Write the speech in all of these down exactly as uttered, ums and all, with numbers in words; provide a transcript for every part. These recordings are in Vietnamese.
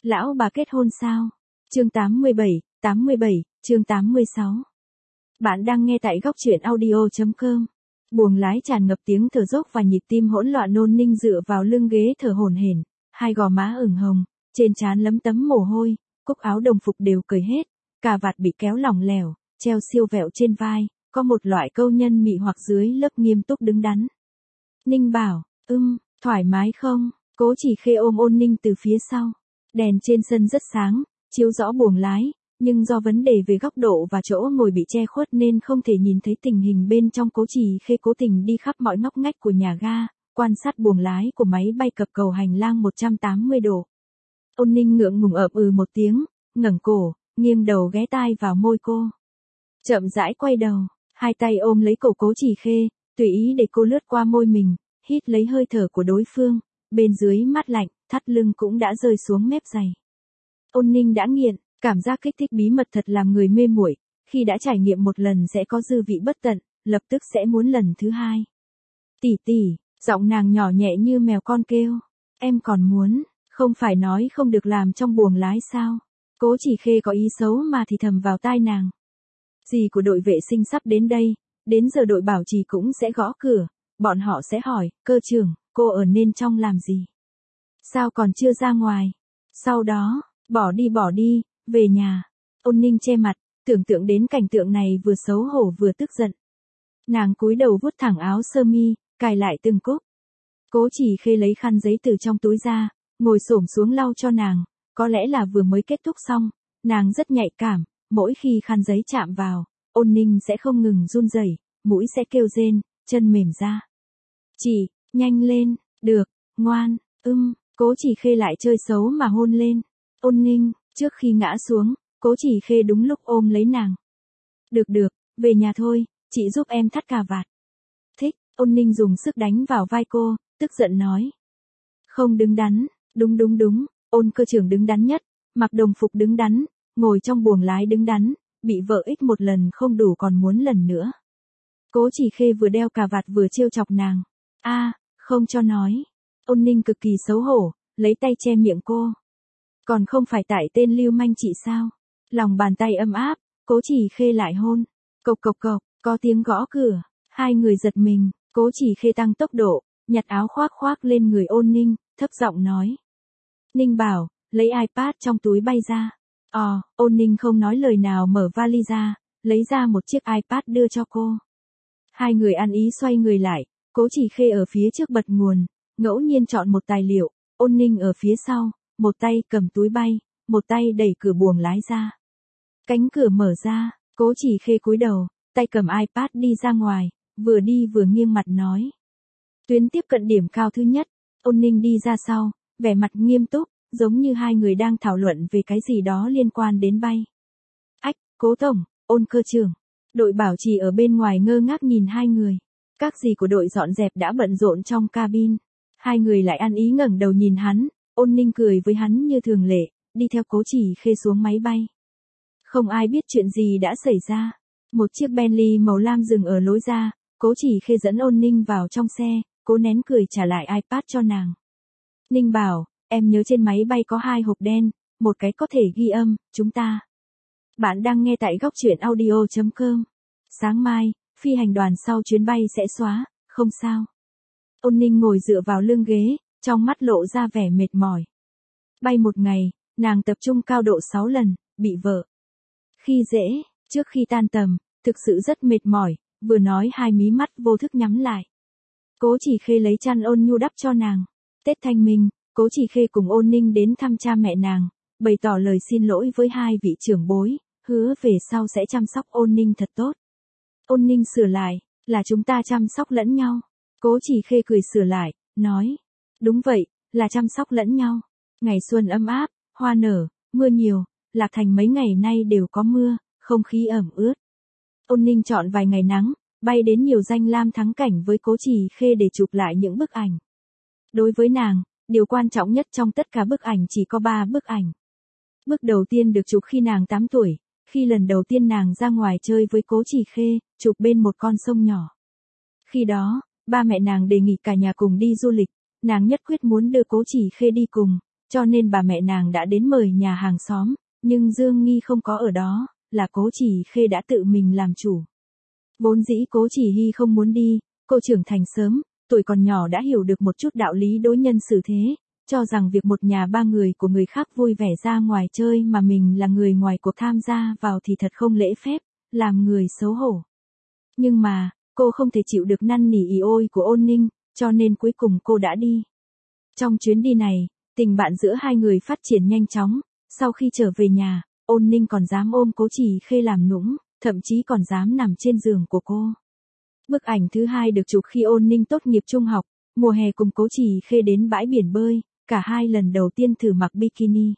Lão bà kết hôn sao? Chương tám mươi bảy, tám mươi bảy, chương tám mươi sáu. Bạn đang nghe tại góc truyện audio chấm com. Buồng lái tràn ngập tiếng thở dốc và nhịp tim hỗn loạn. Ôn Ninh dựa vào lưng ghế thở hổn hển, hai gò má ửng hồng, trên trán lấm tấm mồ hôi, cúc áo đồng phục đều cởi hết, cà vạt bị kéo lỏng lẻo, treo siêu vẹo trên vai, có một loại câu nhân mị hoặc dưới lớp nghiêm túc đứng đắn. Ninh bảo, ưm, thoải mái không? Cố Chỉ Khê ôm Ôn Ninh từ phía sau. Đèn trên sân rất sáng, chiếu rõ buồng lái, nhưng do vấn đề về góc độ và chỗ ngồi bị che khuất nên không thể nhìn thấy tình hình bên trong. Cố Chỉ Khê cố tình đi khắp mọi ngóc ngách của nhà ga, quan sát buồng lái của máy bay cập cầu hành lang một trăm tám mươi độ. Ôn Ninh ngượng ngùng ậm ừ một tiếng, ngẩng cổ, nghiêng đầu ghé tai vào môi cô. Chậm rãi quay đầu, hai tay ôm lấy cổ Cố Chỉ Khê, tùy ý để cô lướt qua môi mình, hít lấy hơi thở của đối phương, bên dưới mát lạnh, thắt lưng cũng đã rơi xuống mép giày. Ôn Ninh đã nghiện, cảm giác kích thích bí mật thật làm người mê muội, khi đã trải nghiệm một lần sẽ có dư vị bất tận, lập tức sẽ muốn lần thứ hai. Tỷ tỷ, giọng nàng nhỏ nhẹ như mèo con kêu, em còn muốn, không phải nói không được làm trong buồng lái sao? Cố Chỉ Khê có ý xấu mà thì thầm vào tai nàng. Dì của đội vệ sinh sắp đến đây, đến giờ đội bảo trì cũng sẽ gõ cửa, bọn họ sẽ hỏi, cơ trưởng, cô ở nên trong làm gì? Sao còn chưa ra ngoài? Sau đó, bỏ đi bỏ đi, về nhà. Ôn Ninh che mặt, tưởng tượng đến cảnh tượng này vừa xấu hổ vừa tức giận. Nàng cúi đầu vuốt thẳng áo sơ mi, cài lại từng cúc. Cố Chỉ Khê lấy khăn giấy từ trong túi ra, ngồi xổm xuống lau cho nàng, có lẽ là vừa mới kết thúc xong, nàng rất nhạy cảm, mỗi khi khăn giấy chạm vào, Ôn Ninh sẽ không ngừng run rẩy, mũi sẽ kêu rên, chân mềm ra. Chị, nhanh lên, được, ngoan, ưm, Cố Chỉ Khê lại chơi xấu mà hôn lên. Ôn Ninh, trước khi ngã xuống, Cố Chỉ Khê đúng lúc ôm lấy nàng. Được được, về nhà thôi, chị giúp em thắt cà vạt. Thích, Ôn Ninh dùng sức đánh vào vai cô, tức giận nói. Không đứng đắn, đúng đúng đúng, Ôn cơ trưởng đứng đắn nhất, mặc đồng phục đứng đắn, ngồi trong buồng lái đứng đắn, bị vợ ích một lần không đủ còn muốn lần nữa. Cố Chỉ Khê vừa đeo cà vạt vừa trêu chọc nàng. A, à, không cho nói. Ôn Ninh cực kỳ xấu hổ, lấy tay che miệng cô. Còn không phải tại tên lưu manh chị sao? Lòng bàn tay ấm áp, Cố Chỉ Khê lại hôn. Cộc cộc cộc, có tiếng gõ cửa, hai người giật mình, Cố Chỉ Khê tăng tốc độ, nhặt áo khoác khoác lên người Ôn Ninh, thấp giọng nói. Ninh bảo, lấy iPad trong túi bay ra. Ờ, Ôn Ninh không nói lời nào mở vali ra, lấy ra một chiếc iPad đưa cho cô. Hai người ăn ý xoay người lại, Cố Chỉ Khê ở phía trước bật nguồn, ngẫu nhiên chọn một tài liệu, Ôn Ninh ở phía sau, một tay cầm túi bay, một tay đẩy cửa buồng lái ra. Cánh cửa mở ra, Cố Chỉ Khê cúi đầu, tay cầm iPad đi ra ngoài, vừa đi vừa nghiêng mặt nói. Tuyến tiếp cận điểm cao thứ nhất, Ôn Ninh đi ra sau, vẻ mặt nghiêm túc, giống như hai người đang thảo luận về cái gì đó liên quan đến bay. Ách, Cố tổng, Ôn cơ trưởng. Đội bảo trì ở bên ngoài ngơ ngác nhìn hai người. Các dì của đội dọn dẹp đã bận rộn trong cabin. Hai người lại ăn ý ngẩng đầu nhìn hắn, Ôn Ninh cười với hắn như thường lệ, đi theo Cố Chỉ Khê xuống máy bay. Không ai biết chuyện gì đã xảy ra. Một chiếc Bentley màu lam dừng ở lối ra, Cố Chỉ Khê dẫn Ôn Ninh vào trong xe, cố nén cười trả lại iPad cho nàng. Ninh bảo, em nhớ trên máy bay có hai hộp đen, một cái có thể ghi âm, chúng ta. Bạn đang nghe tại góc truyện audio chấm com. Sáng mai, phi hành đoàn sau chuyến bay sẽ xóa, không sao. Ôn Ninh ngồi dựa vào lưng ghế, trong mắt lộ ra vẻ mệt mỏi. Bay một ngày, nàng tập trung cao độ sáu lần, bị vợ khi dễ, trước khi tan tầm, thực sự rất mệt mỏi, vừa nói hai mí mắt vô thức nhắm lại. Cố Chỉ Khê lấy chăn ôn nhu đắp cho nàng. Tết Thanh Minh, Cố Chỉ Khê cùng Ôn Ninh đến thăm cha mẹ nàng, bày tỏ lời xin lỗi với hai vị trưởng bối, hứa về sau sẽ chăm sóc Ôn Ninh thật tốt. Ôn Ninh sửa lại, là chúng ta chăm sóc lẫn nhau. Cố Chỉ Khê cười sửa lại, nói. Đúng vậy, là chăm sóc lẫn nhau. Ngày xuân ấm áp, hoa nở, mưa nhiều, Lạc Thành mấy ngày nay đều có mưa, không khí ẩm ướt. Ôn Ninh chọn vài ngày nắng, bay đến nhiều danh lam thắng cảnh với Cố Chỉ Khê để chụp lại những bức ảnh. Đối với nàng, điều quan trọng nhất trong tất cả bức ảnh chỉ có ba bức ảnh. Bức đầu tiên được chụp khi nàng tám tuổi, khi lần đầu tiên nàng ra ngoài chơi với Cố Chỉ Khê, chụp bên một con sông nhỏ. Khi đó, ba mẹ nàng đề nghị cả nhà cùng đi du lịch, nàng nhất quyết muốn đưa Cố Chỉ Khê đi cùng, cho nên bà mẹ nàng đã đến mời nhà hàng xóm, nhưng Dương Nghi không có ở đó, là Cố Chỉ Khê đã tự mình làm chủ. Vốn dĩ Cố Chỉ Hy không muốn đi, cô trưởng thành sớm, tuổi còn nhỏ đã hiểu được một chút đạo lý đối nhân xử thế, cho rằng việc một nhà ba người của người khác vui vẻ ra ngoài chơi mà mình là người ngoài cuộc tham gia vào thì thật không lễ phép, làm người xấu hổ. Nhưng mà, cô không thể chịu được năn nỉ ỉ ôi của Ôn Ninh, cho nên cuối cùng cô đã đi. Trong chuyến đi này, tình bạn giữa hai người phát triển nhanh chóng, sau khi trở về nhà, Ôn Ninh còn dám ôm Cố Chỉ Khê làm nũng, thậm chí còn dám nằm trên giường của cô. Bức ảnh thứ hai được chụp khi Ôn Ninh tốt nghiệp trung học, mùa hè cùng Cố Chỉ Khê đến bãi biển bơi, cả hai lần đầu tiên thử mặc bikini.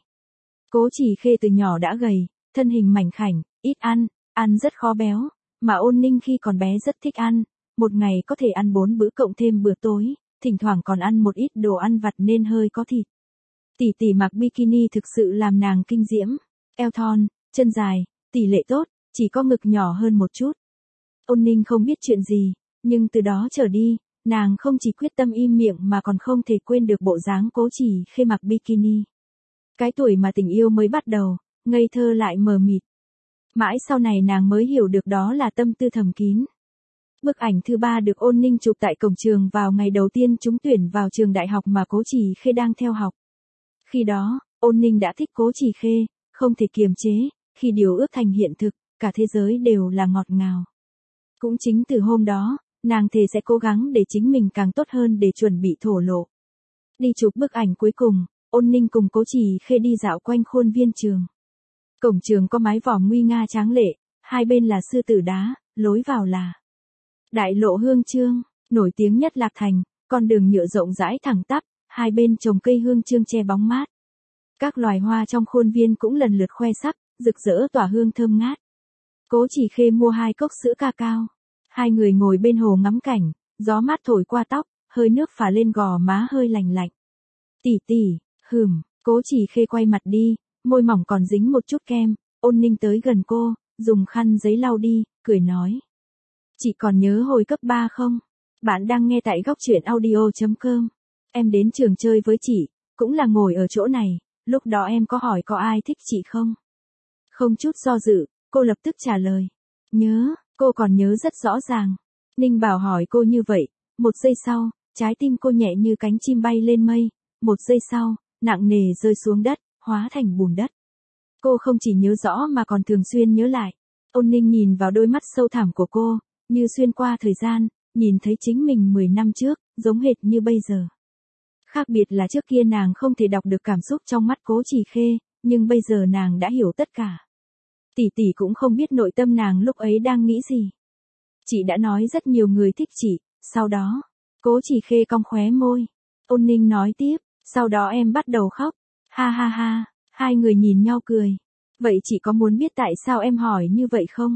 Cố Chỉ Khê từ nhỏ đã gầy, thân hình mảnh khảnh, ít ăn, ăn rất khó béo, mà Ôn Ninh khi còn bé rất thích ăn, một ngày có thể ăn bốn bữa cộng thêm bữa tối, thỉnh thoảng còn ăn một ít đồ ăn vặt nên hơi có thịt. Tỷ tỷ mặc bikini thực sự làm nàng kinh diễm, eo thon, chân dài, tỷ lệ tốt, chỉ có ngực nhỏ hơn một chút. Ôn Ninh không biết chuyện gì, nhưng từ đó trở đi, nàng không chỉ quyết tâm im miệng mà còn không thể quên được bộ dáng Cố Chỉ Khê mặc bikini. Cái tuổi mà tình yêu mới bắt đầu, ngây thơ lại mờ mịt. Mãi sau này nàng mới hiểu được đó là tâm tư thầm kín. Bức ảnh thứ ba được Ôn Ninh chụp tại cổng trường vào ngày đầu tiên trúng tuyển vào trường đại học mà Cố Chỉ Khê đang theo học. Khi đó, Ôn Ninh đã thích Cố Chỉ Khê, không thể kiềm chế, khi điều ước thành hiện thực, cả thế giới đều là ngọt ngào. Cũng chính từ hôm đó, nàng thề sẽ cố gắng để chính mình càng tốt hơn để chuẩn bị thổ lộ. Đi chụp bức ảnh cuối cùng, Ôn Ninh cùng Cố Chỉ Khê đi dạo quanh khuôn viên trường. Cổng trường có mái vòm nguy nga tráng lệ, hai bên là sư tử đá, lối vào là đại lộ Hương Chương, nổi tiếng nhất Lạc Thành, con đường nhựa rộng rãi thẳng tắp, hai bên trồng cây hương chương che bóng mát. Các loài hoa trong khuôn viên cũng lần lượt khoe sắc, rực rỡ tỏa hương thơm ngát. Cố Chỉ Khê mua hai cốc sữa cacao. Hai người ngồi bên hồ ngắm cảnh, gió mát thổi qua tóc, hơi nước phả lên gò má hơi lành lạnh. Tỷ tỷ, hừm, Cố Chỉ Khê quay mặt đi, môi mỏng còn dính một chút kem, Ôn Ninh tới gần cô, dùng khăn giấy lau đi, cười nói. Chị còn nhớ hồi cấp ba không? Bạn đang nghe tại góc truyện audio chấm com. Em đến trường chơi với chị, cũng là ngồi ở chỗ này, lúc đó em có hỏi có ai thích chị không? Không chút do dự, cô lập tức trả lời. Nhớ, cô còn nhớ rất rõ ràng. Ninh Bảo hỏi cô như vậy, một giây sau, trái tim cô nhẹ như cánh chim bay lên mây, một giây sau, nặng nề rơi xuống đất, hóa thành bùn đất. Cô không chỉ nhớ rõ mà còn thường xuyên nhớ lại. Ôn Ninh nhìn vào đôi mắt sâu thẳm của cô, như xuyên qua thời gian, nhìn thấy chính mình mười năm trước, giống hệt như bây giờ. Khác biệt là trước kia nàng không thể đọc được cảm xúc trong mắt Cố Chỉ Khê, nhưng bây giờ nàng đã hiểu tất cả. Tỷ tỷ cũng không biết nội tâm nàng lúc ấy đang nghĩ gì. Chị đã nói rất nhiều người thích chị, sau đó, Cố Chỉ Khê cong khóe môi. Ôn Ninh nói tiếp, sau đó em bắt đầu khóc. Ha ha ha, hai người nhìn nhau cười. Vậy chị có muốn biết tại sao em hỏi như vậy không?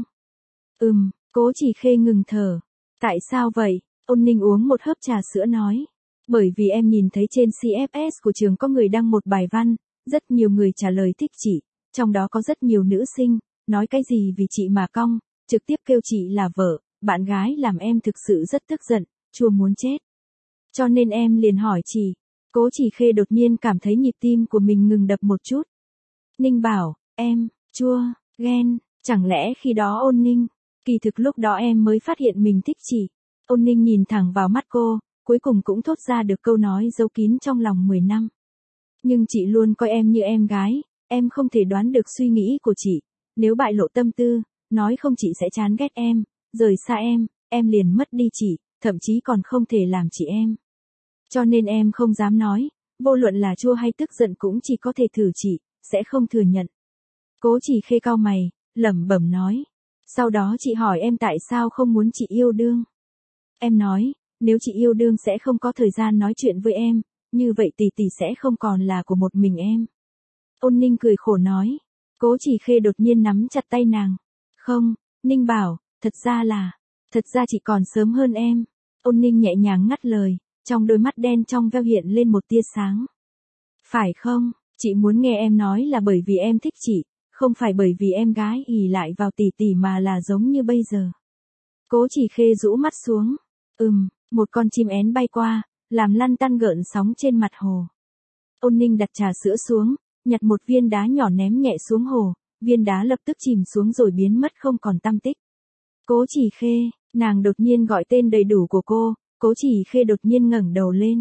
Ừm, Cố Chỉ Khê ngừng thở. Tại sao vậy? Ôn Ninh uống một hớp trà sữa nói. Bởi vì em nhìn thấy trên xê ép ét của trường có người đăng một bài văn, rất nhiều người trả lời thích chị, trong đó có rất nhiều nữ sinh, nói cái gì vì chị mà cong, trực tiếp kêu chị là vợ, bạn gái làm em thực sự rất tức giận, chua muốn chết. Cho nên em liền hỏi chị. Cố Chỉ Khê đột nhiên cảm thấy nhịp tim của mình ngừng đập một chút. Ninh bảo, em, chua, ghen, chẳng lẽ khi đó Ôn Ninh, kỳ thực lúc đó em mới phát hiện mình thích chị. Ôn Ninh nhìn thẳng vào mắt cô, cuối cùng cũng thốt ra được câu nói giấu kín trong lòng mười năm. Nhưng chị luôn coi em như em gái, em không thể đoán được suy nghĩ của chị, nếu bại lộ tâm tư, nói không chị sẽ chán ghét em, rời xa em, em liền mất đi chị, thậm chí còn không thể làm chị em. Cho nên em không dám nói, vô luận là chua hay tức giận cũng chỉ có thể thử chị, sẽ không thừa nhận. Cố Chỉ Khê cau mày, lẩm bẩm nói. Sau đó chị hỏi em tại sao không muốn chị yêu đương. Em nói, nếu chị yêu đương sẽ không có thời gian nói chuyện với em, như vậy tỷ tỷ sẽ không còn là của một mình em. Ôn Ninh cười khổ nói. Cố Chỉ Khê đột nhiên nắm chặt tay nàng. Không, Ninh bảo, thật ra là, thật ra chị còn sớm hơn em. Ôn Ninh nhẹ nhàng ngắt lời, trong đôi mắt đen trong veo hiện lên một tia sáng. Phải không, chị muốn nghe em nói là bởi vì em thích chị, không phải bởi vì em gái ỷ lại vào tỷ tỷ mà là giống như bây giờ. Cố Chỉ Khê rũ mắt xuống. Ừm, một con chim én bay qua, làm lăn tăn gợn sóng trên mặt hồ. Ôn Ninh đặt trà sữa xuống, nhặt một viên đá nhỏ ném nhẹ xuống hồ, viên đá lập tức chìm xuống rồi biến mất không còn tăm tích. Cố Chỉ Khê, nàng đột nhiên gọi tên đầy đủ của cô, Cố Chỉ Khê đột nhiên ngẩng đầu lên.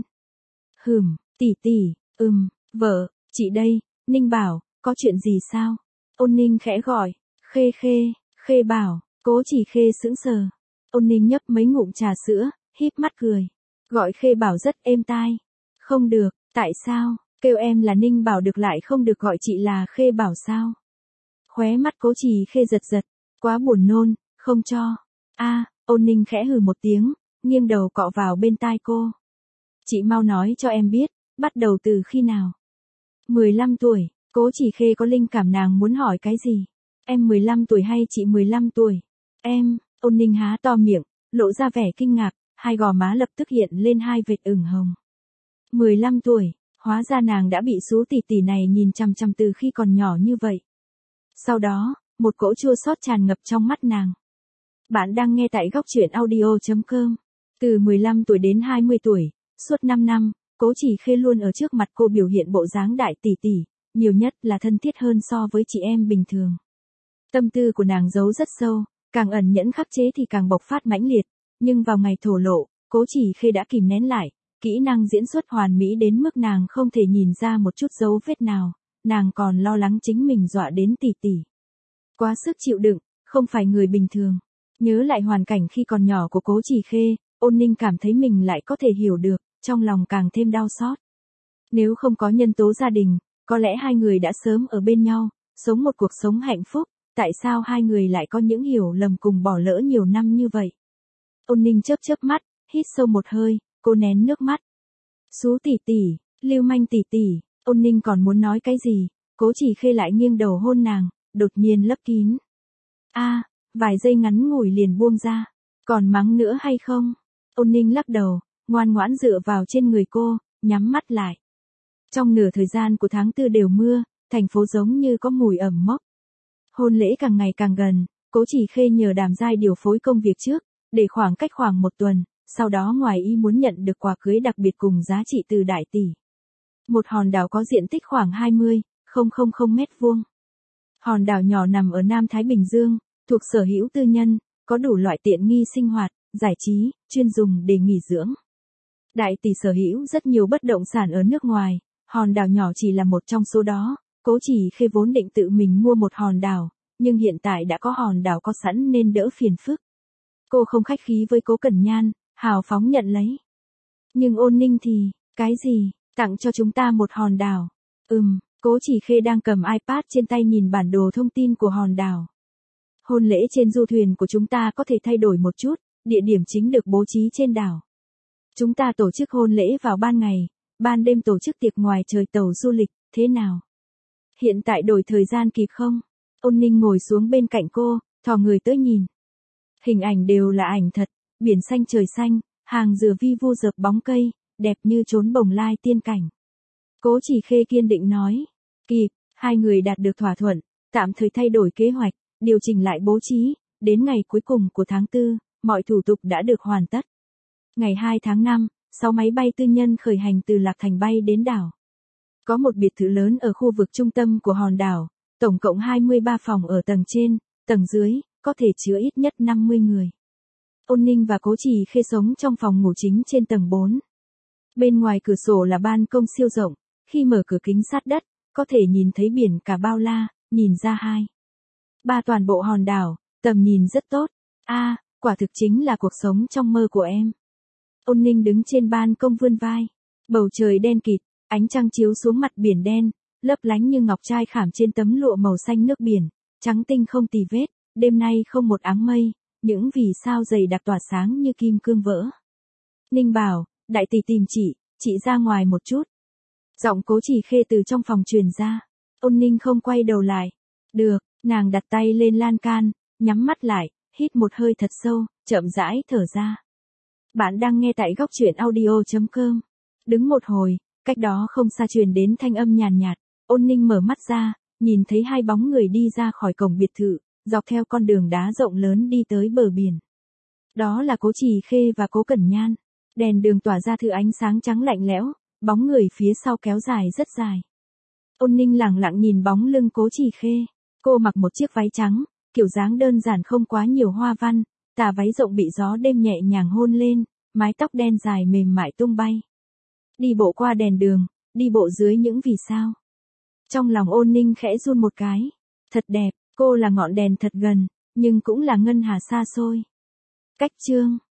Hừm, tỷ tỷ, ừm, vợ, chị đây, Ninh bảo, có chuyện gì sao? Ôn Ninh khẽ gọi, Khê Khê, Khê bảo, Cố Chỉ Khê sững sờ. Ôn Ninh nhấp mấy ngụm trà sữa, híp mắt cười. Gọi Khê bảo rất êm tai. Không được, tại sao, kêu em là Ninh bảo được lại không được gọi chị là Khê bảo sao? Khóe mắt Cố Chỉ Khê giật giật, quá buồn nôn, không cho. A, Ôn Ninh khẽ hừ một tiếng, nghiêng đầu cọ vào bên tai cô. Chị mau nói cho em biết, bắt đầu từ khi nào? mười lăm tuổi, Cố Chỉ Khê có linh cảm nàng muốn hỏi cái gì? Em mười lăm tuổi hay chị mười lăm tuổi? Em, Ôn Ninh há to miệng, lộ ra vẻ kinh ngạc, hai gò má lập tức hiện lên hai vệt ửng hồng. mười lăm tuổi, hóa ra nàng đã bị sú tỷ tỷ này nhìn chằm chằm từ khi còn nhỏ như vậy. Sau đó, một cỗ chua xót tràn ngập trong mắt nàng. Bạn đang nghe tại góc truyện audio chấm com. Từ mười lăm tuổi đến hai mươi tuổi, suốt năm năm, Cố Chỉ Khê luôn ở trước mặt cô biểu hiện bộ dáng đại tỷ tỷ, nhiều nhất là thân thiết hơn so với chị em bình thường. Tâm tư của nàng giấu rất sâu, càng ẩn nhẫn khắc chế thì càng bộc phát mãnh liệt, nhưng vào ngày thổ lộ, Cố Chỉ Khê đã kìm nén lại, kỹ năng diễn xuất hoàn mỹ đến mức nàng không thể nhìn ra một chút dấu vết nào, nàng còn lo lắng chính mình dọa đến tỷ tỷ. Quá sức chịu đựng, không phải người bình thường. Nhớ lại hoàn cảnh khi còn nhỏ của Cố Chỉ Khê, Ôn Ninh cảm thấy mình lại có thể hiểu được, trong lòng càng thêm đau xót. Nếu không có nhân tố gia đình, có lẽ hai người đã sớm ở bên nhau, sống một cuộc sống hạnh phúc, tại sao hai người lại có những hiểu lầm cùng bỏ lỡ nhiều năm như vậy? Ôn Ninh chớp chớp mắt, hít sâu một hơi, cô nén nước mắt. Sú tỷ tỷ, Lưu Manh tỷ tỷ, Ôn Ninh còn muốn nói cái gì, Cố Chỉ Khê lại nghiêng đầu hôn nàng, đột nhiên lấp kín. A, vài giây ngắn ngủi liền buông ra, còn mắng nữa hay không? Ôn Ninh lắc đầu, ngoan ngoãn dựa vào trên người cô, nhắm mắt lại. Trong nửa thời gian của tháng tư đều mưa, thành phố giống như có mùi ẩm mốc. Hôn lễ càng ngày càng gần, Cố Chỉ Khê nhờ Đàm Giai điều phối công việc trước, để khoảng cách khoảng một tuần, sau đó ngoài ý muốn nhận được quà cưới đặc biệt cùng giá trị từ đại tỷ. Một hòn đảo có diện tích khoảng hai mươi nghìn mét vuông. Hòn đảo nhỏ nằm ở Nam Thái Bình Dương, thuộc sở hữu tư nhân, có đủ loại tiện nghi sinh hoạt, giải trí, chuyên dùng để nghỉ dưỡng. Đại tỷ sở hữu rất nhiều bất động sản ở nước ngoài, hòn đảo nhỏ chỉ là một trong số đó. Cố Chỉ Khê vốn định tự mình mua một hòn đảo, nhưng hiện tại đã có hòn đảo có sẵn nên đỡ phiền phức. Cô không khách khí với Cố Cẩn Nhan, hào phóng nhận lấy. Nhưng Ôn Ninh thì, cái gì, tặng cho chúng ta một hòn đảo. Ừm, Cố Chỉ Khê đang cầm iPad trên tay nhìn bản đồ thông tin của hòn đảo. Hôn lễ trên du thuyền của chúng ta có thể thay đổi một chút, địa điểm chính được bố trí trên đảo. Chúng ta tổ chức hôn lễ vào ban ngày, ban đêm tổ chức tiệc ngoài trời tàu du lịch, thế nào? Hiện tại đổi thời gian kịp không? Ôn Ninh ngồi xuống bên cạnh cô, thò người tới nhìn. Hình ảnh đều là ảnh thật, biển xanh trời xanh, hàng dừa vi vu dợp bóng cây, đẹp như chốn bồng lai tiên cảnh. Cố Chỉ Khê kiên định nói. Kịp, hai người đạt được thỏa thuận, tạm thời thay đổi kế hoạch, điều chỉnh lại bố trí, đến ngày cuối cùng của tháng tư, mọi thủ tục đã được hoàn tất. Ngày hai tháng năm, sáu máy bay tư nhân khởi hành từ Lạc Thành bay đến đảo. Có một biệt thự lớn ở khu vực trung tâm của hòn đảo, tổng cộng hai mươi ba phòng ở tầng trên, tầng dưới, có thể chứa ít nhất năm mươi người. Ôn Ninh và Cố Chỉ Khê sống trong phòng ngủ chính trên tầng bốn. Bên ngoài cửa sổ là ban công siêu rộng, khi mở cửa kính sát đất, có thể nhìn thấy biển cả bao la, nhìn ra hai. Ba toàn bộ hòn đảo, tầm nhìn rất tốt. A, quả thực chính là cuộc sống trong mơ của em. Ôn Ninh đứng trên ban công vươn vai. Bầu trời đen kịt, ánh trăng chiếu xuống mặt biển đen, lấp lánh như ngọc trai khảm trên tấm lụa màu xanh nước biển, trắng tinh không tì vết, đêm nay không một áng mây, những vì sao dày đặc tỏa sáng như kim cương vỡ. Ninh bảo, đại tỷ tìm chị, chị ra ngoài một chút. Giọng Cố Chỉ Khê từ trong phòng truyền ra. Ôn Ninh không quay đầu lại. Được, nàng đặt tay lên lan can, nhắm mắt lại, hít một hơi thật sâu, chậm rãi thở ra. Bạn đang nghe tại góc truyện audio chấm com. Đứng một hồi, cách đó không xa truyền đến thanh âm nhàn nhạt, Ôn Ninh mở mắt ra, nhìn thấy hai bóng người đi ra khỏi cổng biệt thự, dọc theo con đường đá rộng lớn đi tới bờ biển. Đó là Cố Chỉ Khê và Cố Cẩn Nhan. Đèn đường tỏa ra thứ ánh sáng trắng lạnh lẽo, bóng người phía sau kéo dài rất dài. Ôn Ninh lẳng lặng nhìn bóng lưng Cố Chỉ Khê. Cô mặc một chiếc váy trắng, kiểu dáng đơn giản không quá nhiều hoa văn, tà váy rộng bị gió đêm nhẹ nhàng hôn lên, mái tóc đen dài mềm mại tung bay. Đi bộ qua đèn đường, đi bộ dưới những vì sao. Trong lòng Ôn Ninh khẽ run một cái. Thật đẹp, cô là ngọn đèn thật gần, nhưng cũng là ngân hà xa xôi. Cách chương